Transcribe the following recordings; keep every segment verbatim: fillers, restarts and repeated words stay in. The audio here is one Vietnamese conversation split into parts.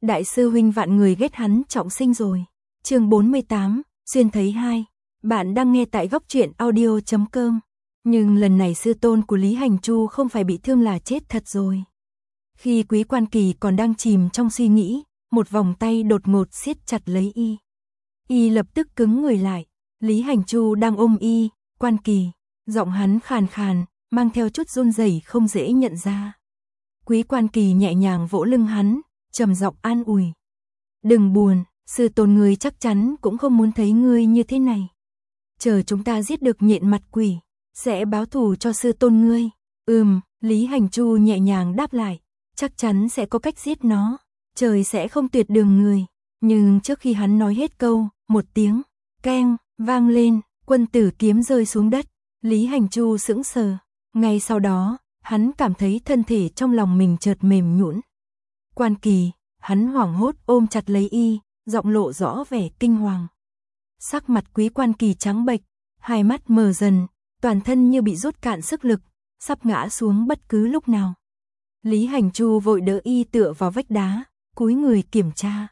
đại sư huynh vạn người ghét hắn trọng sinh rồi. Chương bốn mươi tám, xuyên thấy hai. Bạn đang nghe tại góc truyện audio chấm com. Nhưng lần này sư tôn của Lý Hành Chu không phải bị thương là chết thật rồi. Khi Quý Quan Kỳ còn đang chìm trong suy nghĩ, một vòng tay đột ngột siết chặt lấy y. Y lập tức cứng người lại. Lý Hành Chu đang ôm y. Quan Kỳ, giọng hắn khàn khàn, mang theo chút run rẩy không dễ nhận ra. Quý Quan Kỳ nhẹ nhàng vỗ lưng hắn, trầm giọng an ủi. Đừng buồn, sư tôn ngươi chắc chắn cũng không muốn thấy ngươi như thế này. Chờ chúng ta giết được nhện mặt quỷ, sẽ báo thù cho sư tôn ngươi. Ừm, Lý Hành Chu nhẹ nhàng đáp lại, chắc chắn sẽ có cách giết nó, trời sẽ không tuyệt đường người. Nhưng trước khi hắn nói hết câu, một tiếng keng vang lên, quân tử kiếm rơi xuống đất. Lý Hành Chu sững sờ, ngay sau đó, hắn cảm thấy thân thể trong lòng mình chợt mềm nhũn. Quan Kỳ, hắn hoảng hốt ôm chặt lấy y, giọng lộ rõ vẻ kinh hoàng. Sắc mặt Quý Quan Kỳ trắng bệch, hai mắt mờ dần, toàn thân như bị rút cạn sức lực, sắp ngã xuống bất cứ lúc nào. Lý Hành Chu vội đỡ y tựa vào vách đá, cúi người kiểm tra.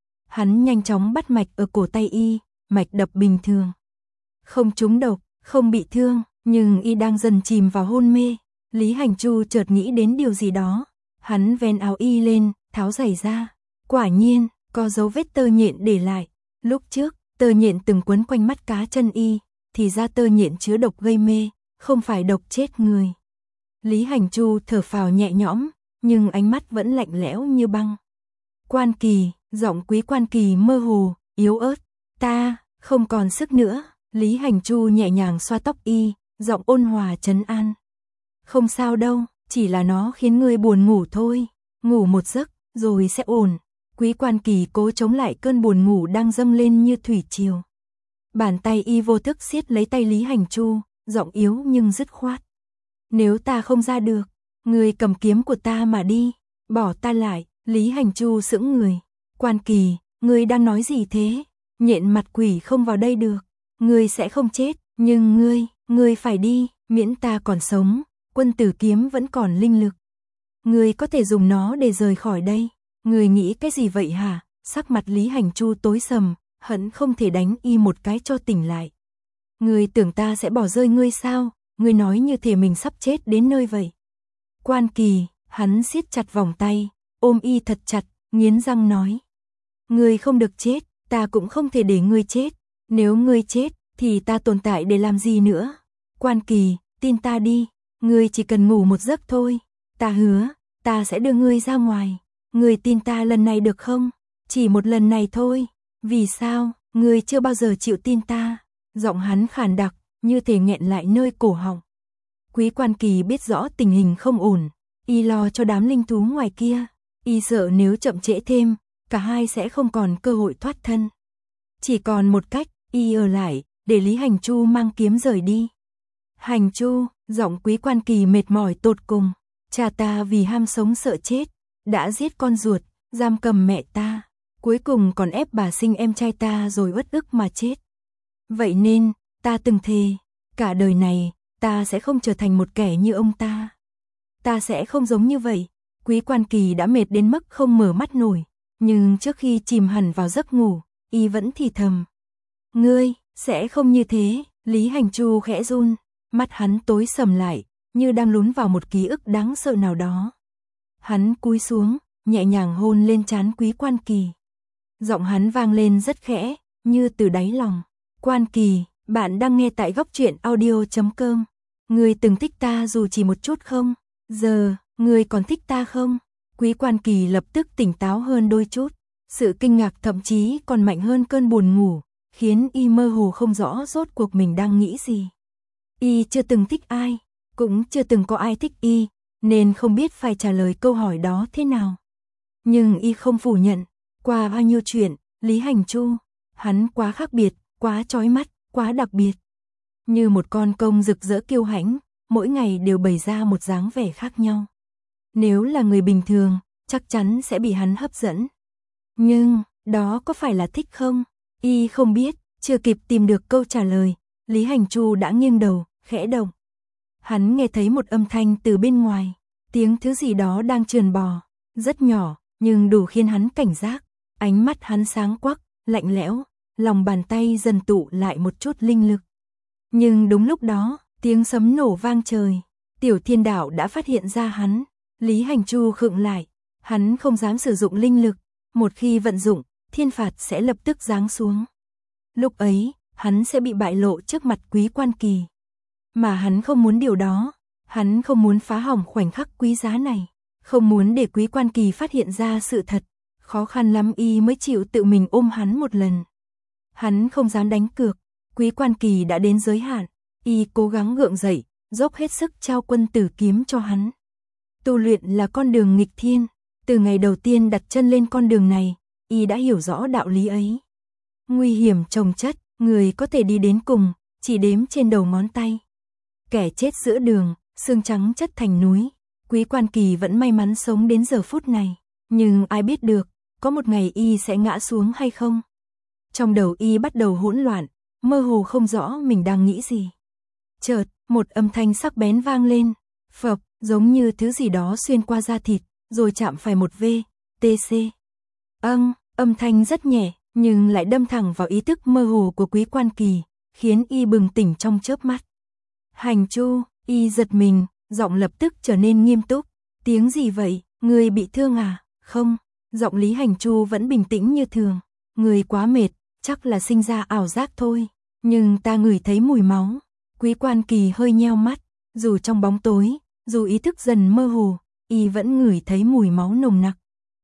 Hắn nhanh chóng bắt mạch ở cổ tay y, mạch đập bình thường. Không trúng độc, không bị thương, nhưng y đang dần chìm vào hôn mê. Lý Hành Chu chợt nghĩ đến điều gì đó, hắn vén áo y lên, tháo giày ra. Quả nhiên, có dấu vết tơ nhện để lại. Lúc trước, tơ nhện từng quấn quanh mắt cá chân y, thì ra tơ nhện chứa độc gây mê, không phải độc chết người. Lý Hành Chu thở phào nhẹ nhõm, nhưng ánh mắt vẫn lạnh lẽo như băng. Quan Kỳ, giọng Quý Quan Kỳ mơ hồ, yếu ớt. Ta, không còn sức nữa. Lý Hành Chu nhẹ nhàng xoa tóc y, giọng ôn hòa trấn an. Không sao đâu, chỉ là nó khiến ngươi buồn ngủ thôi. Ngủ một giấc, rồi sẽ ổn. Quý Quan Kỳ cố chống lại cơn buồn ngủ đang dâng lên như thủy triều. Bàn tay y vô thức siết lấy tay Lý Hành Chu, giọng yếu nhưng dứt khoát. Nếu ta không ra được, ngươi cầm kiếm của ta mà đi, bỏ ta lại. Lý Hành Chu sững người. Quan Kỳ, ngươi đang nói gì thế? Nhện mặt quỷ không vào đây được. Ngươi sẽ không chết, nhưng ngươi, ngươi phải đi, miễn ta còn sống, quân tử kiếm vẫn còn linh lực. Ngươi có thể dùng nó để rời khỏi đây. Ngươi nghĩ cái gì vậy hả? Sắc mặt Lý Hành Chu tối sầm, hận không thể đánh y một cái cho tỉnh lại. Ngươi tưởng ta sẽ bỏ rơi ngươi sao? Ngươi nói như thể mình sắp chết đến nơi vậy. Quan Kỳ, hắn siết chặt vòng tay, ôm y thật chặt, nghiến răng nói. Ngươi không được chết, ta cũng không thể để ngươi chết. Nếu ngươi chết, thì ta tồn tại để làm gì nữa? Quan Kỳ, tin ta đi, ngươi chỉ cần ngủ một giấc thôi. Ta hứa, ta sẽ đưa ngươi ra ngoài. Ngươi tin ta lần này được không? Chỉ một lần này thôi. Vì sao, ngươi chưa bao giờ chịu tin ta? Giọng hắn khàn đặc, như thể nghẹn lại nơi cổ họng. Quý Quan Kỳ biết rõ tình hình không ổn, y lo cho đám linh thú ngoài kia. Y sợ nếu chậm trễ thêm, cả hai sẽ không còn cơ hội thoát thân. Chỉ còn một cách, y ở lại, để Lý Hành Chu mang kiếm rời đi. Hành Chu, giọng Quý Quan Kỳ mệt mỏi tột cùng. Cha ta vì ham sống sợ chết, đã giết con ruột, giam cầm mẹ ta, cuối cùng còn ép bà sinh em trai ta rồi uất ức mà chết. Vậy nên, ta từng thề, cả đời này, ta sẽ không trở thành một kẻ như ông ta. Ta sẽ không giống như vậy. Quý Quan Kỳ đã mệt đến mức không mở mắt nổi, nhưng trước khi chìm hẳn vào giấc ngủ, y vẫn thì thầm. Ngươi, sẽ không như thế. Lý Hành Chu khẽ run, mắt hắn tối sầm lại, như đang lún vào một ký ức đáng sợ nào đó. Hắn cúi xuống, nhẹ nhàng hôn lên trán Quý Quan Kỳ. Giọng hắn vang lên rất khẽ, như từ đáy lòng. Quan Kỳ, bạn đang nghe tại góc truyện audio chấm com. Ngươi từng thích ta dù chỉ một chút không? Giờ, ngươi còn thích ta không? Quý Quan Kỳ lập tức tỉnh táo hơn đôi chút. Sự kinh ngạc thậm chí còn mạnh hơn cơn buồn ngủ, khiến y mơ hồ không rõ rốt cuộc mình đang nghĩ gì. Y chưa từng thích ai, cũng chưa từng có ai thích y, nên không biết phải trả lời câu hỏi đó thế nào. Nhưng y không phủ nhận, qua bao nhiêu chuyện, Lý Hành Chu, hắn quá khác biệt, quá chói mắt, quá đặc biệt. Như một con công rực rỡ kiêu hãnh, mỗi ngày đều bày ra một dáng vẻ khác nhau. Nếu là người bình thường, chắc chắn sẽ bị hắn hấp dẫn. Nhưng, đó có phải là thích không? Y không biết, chưa kịp tìm được câu trả lời, Lý Hành Chu đã nghiêng đầu, khẽ động. Hắn nghe thấy một âm thanh từ bên ngoài, tiếng thứ gì đó đang trườn bò, rất nhỏ, nhưng đủ khiến hắn cảnh giác. Ánh mắt hắn sáng quắc, lạnh lẽo, lòng bàn tay dần tụ lại một chút linh lực. Nhưng đúng lúc đó, tiếng sấm nổ vang trời, Tiểu Thiên Đạo đã phát hiện ra hắn. Lý Hành Chu khựng lại, hắn không dám sử dụng linh lực, một khi vận dụng, thiên phạt sẽ lập tức giáng xuống. Lúc ấy, hắn sẽ bị bại lộ trước mặt Quý Quan Kỳ. Mà hắn không muốn điều đó, hắn không muốn phá hỏng khoảnh khắc quý giá này, không muốn để Quý Quan Kỳ phát hiện ra sự thật, khó khăn lắm y mới chịu tự mình ôm hắn một lần. Hắn không dám đánh cược, Quý Quan Kỳ đã đến giới hạn, y cố gắng gượng dậy, dốc hết sức trao quân tử kiếm cho hắn. Tu luyện là con đường nghịch thiên, từ ngày đầu tiên đặt chân lên con đường này, y đã hiểu rõ đạo lý ấy. Nguy hiểm chồng chất, người có thể đi đến cùng, chỉ đếm trên đầu ngón tay. Kẻ chết giữa đường, xương trắng chất thành núi. Quý Quan Kỳ vẫn may mắn sống đến giờ phút này, nhưng ai biết được, có một ngày y sẽ ngã xuống hay không. Trong đầu y bắt đầu hỗn loạn, mơ hồ không rõ mình đang nghĩ gì. Chợt, một âm thanh sắc bén vang lên, phập, giống như thứ gì đó xuyên qua da thịt, rồi chạm phải một V, T C. Âng, âm thanh rất nhẹ, nhưng lại đâm thẳng vào ý thức mơ hồ của Quý Quan Kỳ, khiến y bừng tỉnh trong chớp mắt. Hành Chu, y giật mình, giọng lập tức trở nên nghiêm túc. Tiếng gì vậy, người bị thương à? Không, giọng Lý Hành Chu vẫn bình tĩnh như thường. Người quá mệt, chắc là sinh ra ảo giác thôi. Nhưng ta ngửi thấy mùi máu. Quý Quan Kỳ hơi nheo mắt, dù trong bóng tối, dù ý thức dần mơ hồ, y vẫn ngửi thấy mùi máu nồng nặc.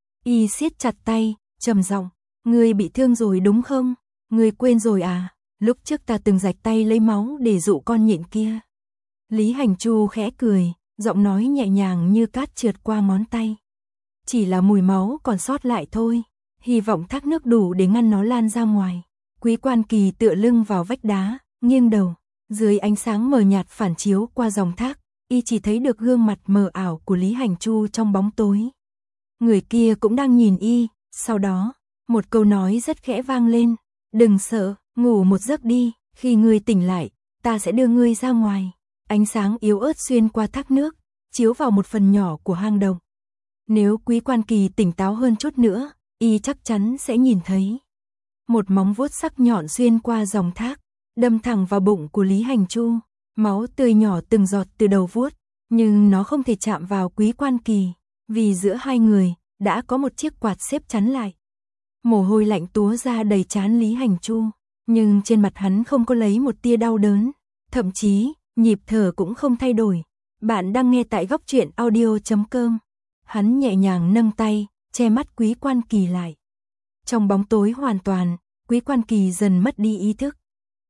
Y siết chặt tay, trầm giọng, người bị thương rồi đúng không? Người quên rồi à? Lúc trước ta từng rạch tay lấy máu để dụ con nhện kia. Lý Hành Chu khẽ cười, giọng nói nhẹ nhàng như cát trượt qua ngón tay. Chỉ là mùi máu còn sót lại thôi, hy vọng thác nước đủ để ngăn nó lan ra ngoài. Quý Quan Kỳ tựa lưng vào vách đá, nghiêng đầu, dưới ánh sáng mờ nhạt phản chiếu qua dòng thác, y chỉ thấy được gương mặt mờ ảo của Lý Hành Chu trong bóng tối. Người kia cũng đang nhìn y, sau đó, một câu nói rất khẽ vang lên, đừng sợ, ngủ một giấc đi, khi ngươi tỉnh lại, ta sẽ đưa ngươi ra ngoài. Ánh sáng yếu ớt xuyên qua thác nước, chiếu vào một phần nhỏ của hang động. Nếu Quý Quan Kỳ tỉnh táo hơn chút nữa, y chắc chắn sẽ nhìn thấy. Một móng vuốt sắc nhọn xuyên qua dòng thác, đâm thẳng vào bụng của Lý Hành Chu, máu tươi nhỏ từng giọt từ đầu vuốt, nhưng nó không thể chạm vào Quý Quan Kỳ, vì giữa hai người đã có một chiếc quạt xếp chắn lại. Mồ hôi lạnh túa ra đầy trán Lý Hành Chu, nhưng trên mặt hắn không có lấy một tia đau đớn, thậm chí nhịp thở cũng không thay đổi. Bạn đang nghe tại góc truyện audio chấm com. Hắn nhẹ nhàng nâng tay, che mắt Quý Quan Kỳ lại. Trong bóng tối hoàn toàn, Quý Quan Kỳ dần mất đi ý thức.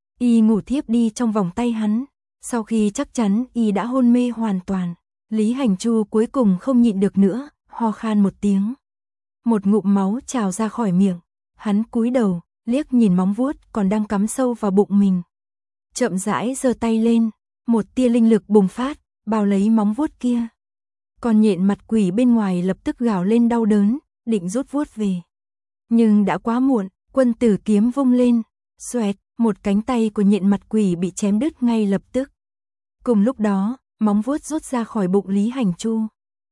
Y ngủ thiếp đi trong vòng tay hắn. Sau khi chắc chắn y đã hôn mê hoàn toàn, Lý Hành Chu cuối cùng không nhịn được nữa, ho khan một tiếng. Một ngụm máu trào ra khỏi miệng. Hắn cúi đầu, liếc nhìn móng vuốt còn đang cắm sâu vào bụng mình. Chậm rãi giơ tay lên, một tia linh lực bùng phát, bao lấy móng vuốt kia. Con nhện mặt quỷ bên ngoài lập tức gào lên đau đớn, định rút vuốt về. Nhưng đã quá muộn, quân tử kiếm vung lên, xoẹt, một cánh tay của nhện mặt quỷ bị chém đứt ngay lập tức. Cùng lúc đó, móng vuốt rút ra khỏi bụng Lý Hành Chu.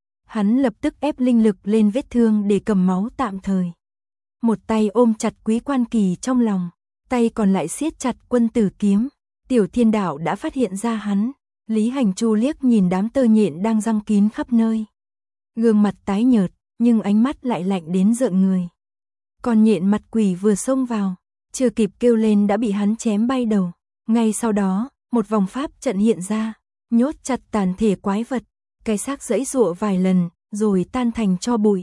Hắn lập tức ép linh lực lên vết thương để cầm máu tạm thời. Một tay ôm chặt Quý Quan Kỳ trong lòng, tay còn lại siết chặt quân tử kiếm. Tiểu Thiên Đạo đã phát hiện ra hắn. Lý Hành Chu liếc nhìn đám tơ nhện đang giăng kín khắp nơi. Gương mặt tái nhợt, nhưng ánh mắt lại lạnh đến rợn người. Con nhện mặt quỷ vừa xông vào, chưa kịp kêu lên đã bị hắn chém bay đầu. Ngay sau đó, một vòng pháp trận hiện ra, nhốt chặt tàn thể quái vật. Cái xác giãy giụa vài lần, rồi tan thành tro bụi.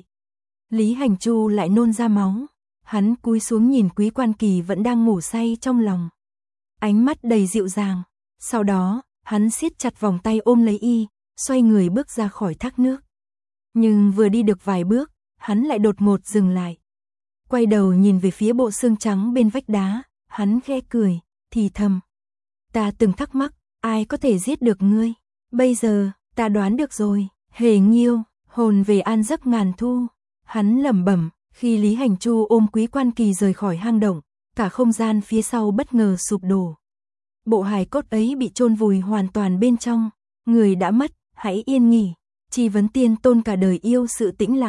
Lý Hành Chu lại nôn ra máu. Hắn cúi xuống nhìn Quý Quan Kỳ vẫn đang ngủ say trong lòng. Ánh mắt đầy dịu dàng. Sau đó, hắn siết chặt vòng tay ôm lấy y, xoay người bước ra khỏi thác nước. Nhưng vừa đi được vài bước, hắn lại đột ngột dừng lại. Quay đầu nhìn về phía bộ xương trắng bên vách đá, hắn khẽ cười, thì thầm. Ta từng thắc mắc, ai có thể giết được ngươi? Bây giờ, ta đoán được rồi, Hề Nghiêu, hồn về an giấc ngàn thu. Hắn lẩm bẩm, khi Lý Hành Chu ôm Quý Quan Kỳ rời khỏi hang động, cả không gian phía sau bất ngờ sụp đổ. Bộ hài cốt ấy bị chôn vùi hoàn toàn bên trong. Người đã mất, hãy yên nghỉ. Chi Vấn Tiên Tôn cả đời yêu sự tĩnh lặng,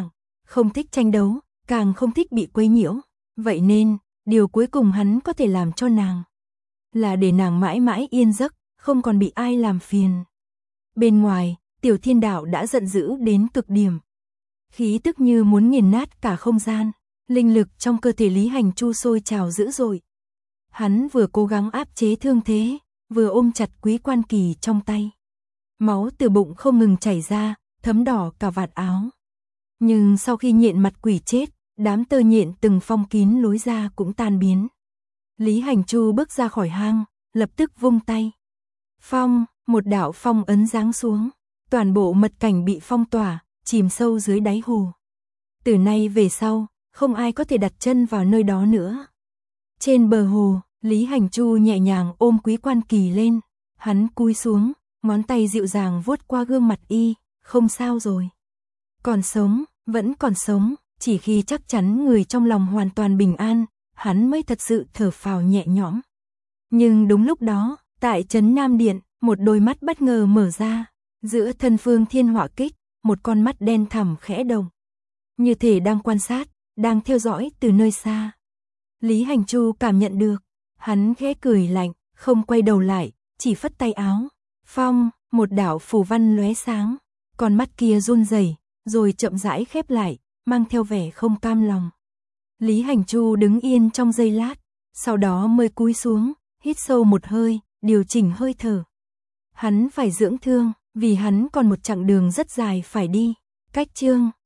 không thích tranh đấu, càng không thích bị quấy nhiễu. Vậy nên, điều cuối cùng hắn có thể làm cho nàng là để nàng mãi mãi yên giấc, không còn bị ai làm phiền. Bên ngoài, Tiểu Thiên Đạo đã giận dữ đến cực điểm. Khí tức như muốn nghiền nát cả không gian, linh lực trong cơ thể Lý Hành Chu sôi trào dữ dội. Hắn vừa cố gắng áp chế thương thế, vừa ôm chặt Quý Quan Kỳ trong tay. Máu từ bụng không ngừng chảy ra, thấm đỏ cả vạt áo. Nhưng sau khi nhện mặt quỷ chết, đám tơ nhện từng phong kín lối ra cũng tan biến. Lý Hành Chu bước ra khỏi hang, lập tức vung tay. Phong, một đạo phong ấn giáng xuống, toàn bộ mật cảnh bị phong tỏa, chìm sâu dưới đáy hồ. Từ nay về sau, không ai có thể đặt chân vào nơi đó nữa. Trên bờ hồ, Lý Hành Chu nhẹ nhàng ôm Quý Quan Kỳ lên, hắn cúi xuống, ngón tay dịu dàng vuốt qua gương mặt y, không sao rồi. Còn sống, vẫn còn sống, chỉ khi chắc chắn người trong lòng hoàn toàn bình an, hắn mới thật sự thở phào nhẹ nhõm. Nhưng đúng lúc đó, tại trấn Nam Điện, một đôi mắt bất ngờ mở ra, giữa thân phương thiên hỏa kích, một con mắt đen thẳm khẽ động. Như thể đang quan sát, đang theo dõi từ nơi xa. Lý Hành Chu cảm nhận được, hắn khẽ cười lạnh, không quay đầu lại, chỉ phất tay áo. Phong, một đạo phù văn lóe sáng, con mắt kia run rẩy, rồi chậm rãi khép lại, mang theo vẻ không cam lòng. Lý Hành Chu đứng yên trong giây lát, sau đó mới cúi xuống, hít sâu một hơi, điều chỉnh hơi thở. Hắn phải dưỡng thương, vì hắn còn một chặng đường rất dài phải đi. Cách chương